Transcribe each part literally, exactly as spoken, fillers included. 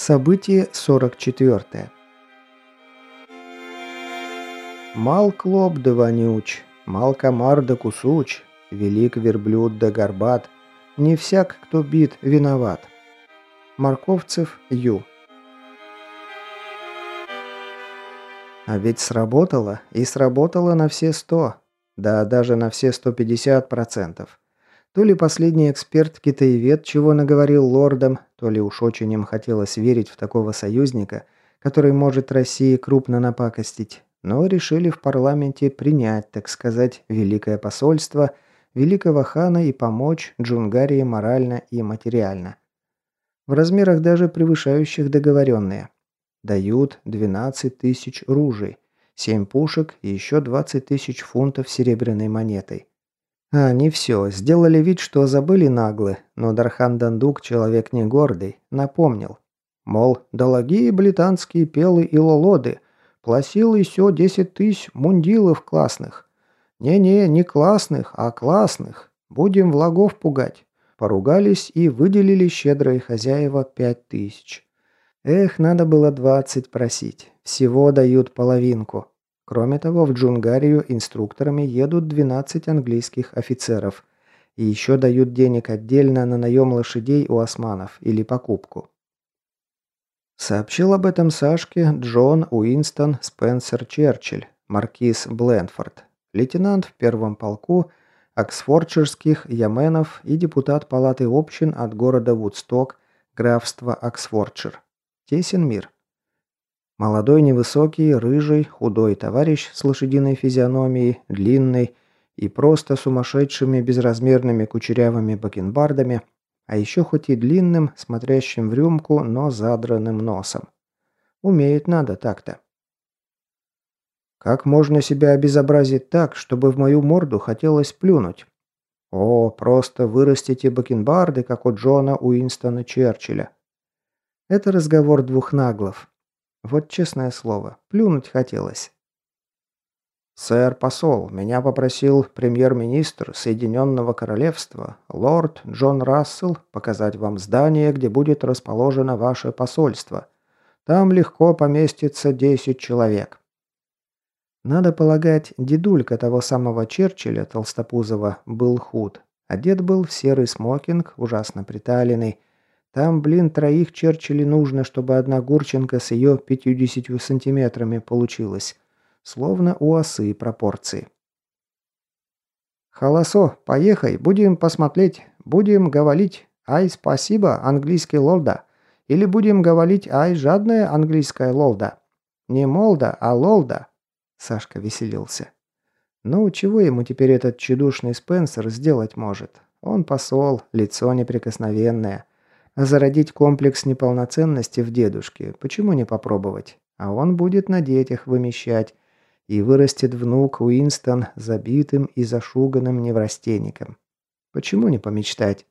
Событие сорок четвёртое. Мал клоп да вонюч, мал комар да кусуч, велик верблюд да горбат, не всяк, кто бит, виноват. Марковцев Ю. А ведь сработало, и сработало на все сто, да даже на все сто пятьдесят процентов. То ли последний эксперт-китаевед чего наговорил лордам, то ли уж очень им хотелось верить в такого союзника, который может России крупно напакостить, но решили в парламенте принять, так сказать, великое посольство великого хана и помочь Джунгарии морально и материально. В размерах даже превышающих договоренные. Дают двенадцать тысяч ружей, семь пушек и еще двадцать тысяч фунтов серебряной монетой. А они все, сделали вид, что забыли наглы, но Дархан Дандук, человек не гордый, напомнил. Мол, дологие британские пелы и лолоды, пласил еще десять тысяч мундилов классных. Не-не, не классных, а классных. Будем влагов пугать. Поругались и выделили щедрые хозяева пять тысяч. Эх, надо было двадцать просить. Всего дают половинку. Кроме того, в Джунгарию инструкторами едут двенадцать английских офицеров. И еще дают денег отдельно на наем лошадей у османов или покупку. Сообщил об этом Сашке Джон Уинстон Спенсер Черчилль, маркиз Бленфорд, лейтенант в первом полку оксфордширских яменов и депутат палаты общин от города Вудсток, графства Оксфордшир. Тесен мир. Молодой, невысокий, рыжий, худой товарищ с лошадиной физиономией, длинной и просто сумасшедшими безразмерными кучерявыми бакенбардами, а еще хоть и длинным, смотрящим в рюмку, но задранным носом. Умеет надо так-то. Как можно себя обезобразить так, чтобы в мою морду хотелось плюнуть? О, просто вырастите бакенбарды, как у Джона Уинстона Черчилля. Это разговор двух наглов. Вот честное слово, плюнуть хотелось. «Сэр посол, меня попросил премьер-министр Соединенного Королевства, лорд Джон Рассел, показать вам здание, где будет расположено ваше посольство. Там легко поместится десять человек». Надо полагать, дедулька того самого Черчилля, Толстопузова, был худ. Одет был в серый смокинг, ужасно приталенный. Там, блин, троих Черчиллей нужно, чтобы одна Гурченко с ее пятьюдесятью сантиметрами получилась. Словно у осы пропорции. «Холосо, поехай, будем посмотреть, будем говорить, ай, спасибо, английский лолда. Или будем говорить, ай, жадная английская лолда. Не молда, а лолда». Сашка веселился. Ну, чего ему теперь этот тщедушный Спенсер сделать может? Он посол, лицо неприкосновенное. А зародить комплекс неполноценности в дедушке, почему не попробовать? А он будет на детях вымещать. И вырастет внук Уинстон забитым и зашуганным неврастенником. Почему не помечтать?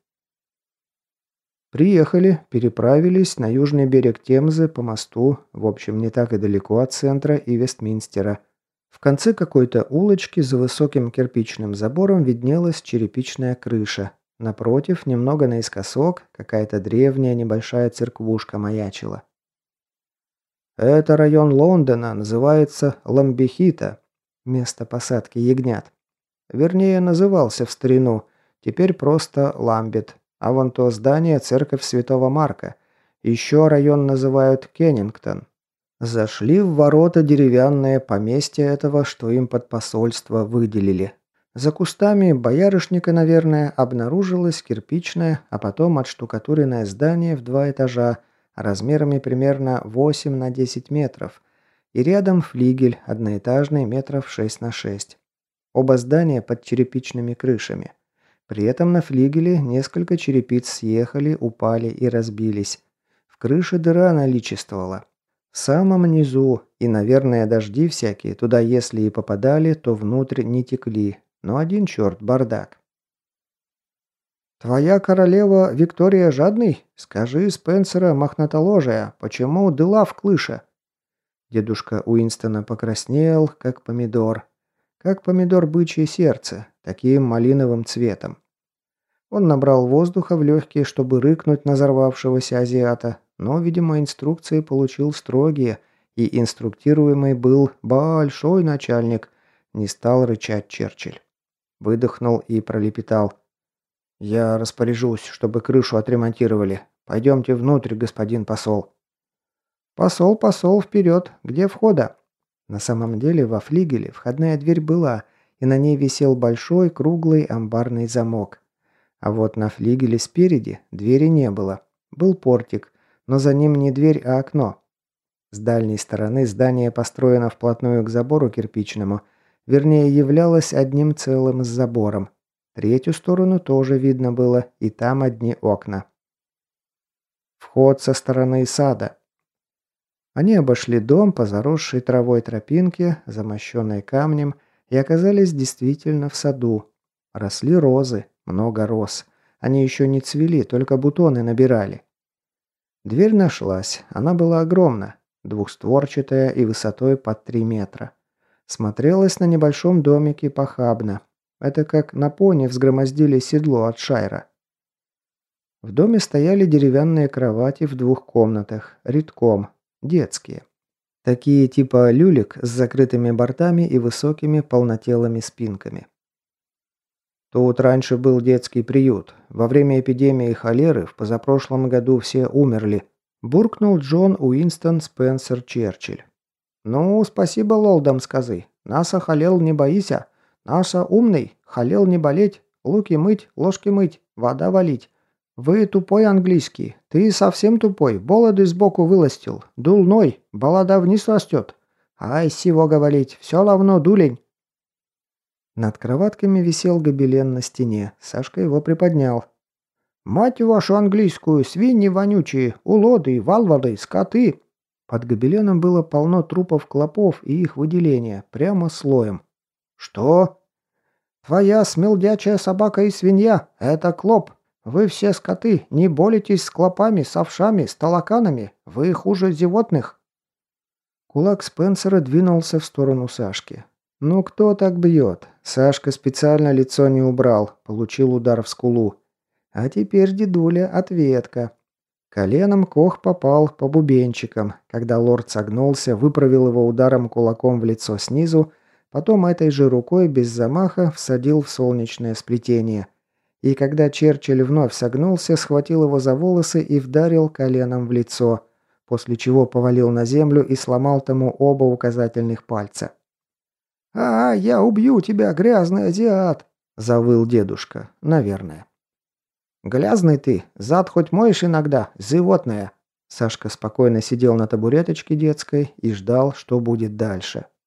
Приехали, переправились на южный берег Темзы по мосту, в общем, не так и далеко от центра и Вестминстера. В конце какой-то улочки за высоким кирпичным забором виднелась черепичная крыша. Напротив, немного наискосок, какая-то древняя небольшая церквушка маячила. Это район Лондона, называется Ламбехита, место посадки ягнят. Вернее, назывался в старину, теперь просто Ламбет. А вон то здание церковь Святого Марка. Еще район называют Кеннингтон. Зашли в ворота деревянное поместье этого, что им под посольство выделили. За кустами боярышника, наверное, обнаружилось кирпичное, а потом отштукатуренное здание в два этажа, размерами примерно восемь на десять метров, и рядом флигель, одноэтажный, метров шесть на шесть. Оба здания под черепичными крышами. При этом на флигеле несколько черепиц съехали, упали и разбились. В крыше дыра наличествовала. В самом низу, и, наверное, дожди всякие, туда если и попадали, то внутрь не текли. Но один черт бардак. «Твоя королева Виктория жадный? Скажи Спенсера мохнатоложая, почему дыла в клыше?» Дедушка Уинстона покраснел, как помидор. Как помидор бычье сердце, таким малиновым цветом. Он набрал воздуха в легкие, чтобы рыкнуть на взорвавшегося азиата, но, видимо, инструкции получил строгие, и инструктируемый был большой начальник, не стал рычать Черчилль. Выдохнул и пролепетал. «Я распоряжусь, чтобы крышу отремонтировали. Пойдемте внутрь, господин посол». «Посол, посол, вперед! Где входа?» На самом деле во флигеле входная дверь была, и на ней висел большой круглый амбарный замок. А вот на флигеле спереди двери не было. Был портик, но за ним не дверь, а окно. С дальней стороны здание построено вплотную к забору кирпичному, вернее, являлось одним целым с забором. Третью сторону тоже видно было, и там одни окна. Вход со стороны сада. Они обошли дом по заросшей травой тропинке, замощенной камнем, и оказались действительно в саду. Росли розы, много роз. Они еще не цвели, только бутоны набирали. Дверь нашлась, она была огромна, двухстворчатая и высотой под три метра. Смотрелась на небольшом домике похабно. Это как на пони взгромоздили седло от шайра. В доме стояли деревянные кровати в двух комнатах, редком, детские. Такие типа люлек с закрытыми бортами и высокими полнотелыми спинками. Тут раньше был детский приют. Во время эпидемии холеры в позапрошлом году все умерли. Буркнул Джон Уинстон Спенсер Черчилль. «Ну, спасибо, лолдам сказы. Наса холел не боися. Наса умный. Холел не болеть. Луки мыть, ложки мыть, вода валить. Вы тупой английский. Ты совсем тупой. Бороды сбоку выластил. Дулной. Балада вниз растет. Ай, сего говорить. Все равно дулень». Над кроватками висел гобелен на стене. Сашка его приподнял. «Мать вашу английскую, свиньи вонючие, улоды, валвады, скоты!» Под гобеленом было полно трупов клопов и их выделения, прямо слоем. «Что?» «Твоя смелдячая собака и свинья – это клоп. Вы все скоты, не боритесь с клопами, с овшами, с толоканами. Вы хуже животных». Кулак Спенсера двинулся в сторону Сашки. «Ну кто так бьет?» Сашка специально лицо не убрал, получил удар в скулу. А теперь, дедуля, ответка. Коленом Кох попал по бубенчикам. Когда лорд согнулся, выправил его ударом кулаком в лицо снизу, потом этой же рукой без замаха всадил в солнечное сплетение. И когда Черчилль вновь согнулся, схватил его за волосы и вдарил коленом в лицо, после чего повалил на землю и сломал тому оба указательных пальца. «А, я убью тебя, грязный азиат!» – завыл дедушка. Наверное. «Грязный ты, зад хоть моешь иногда, животное!» Сашка спокойно сидел на табуреточке детской и ждал, что будет дальше.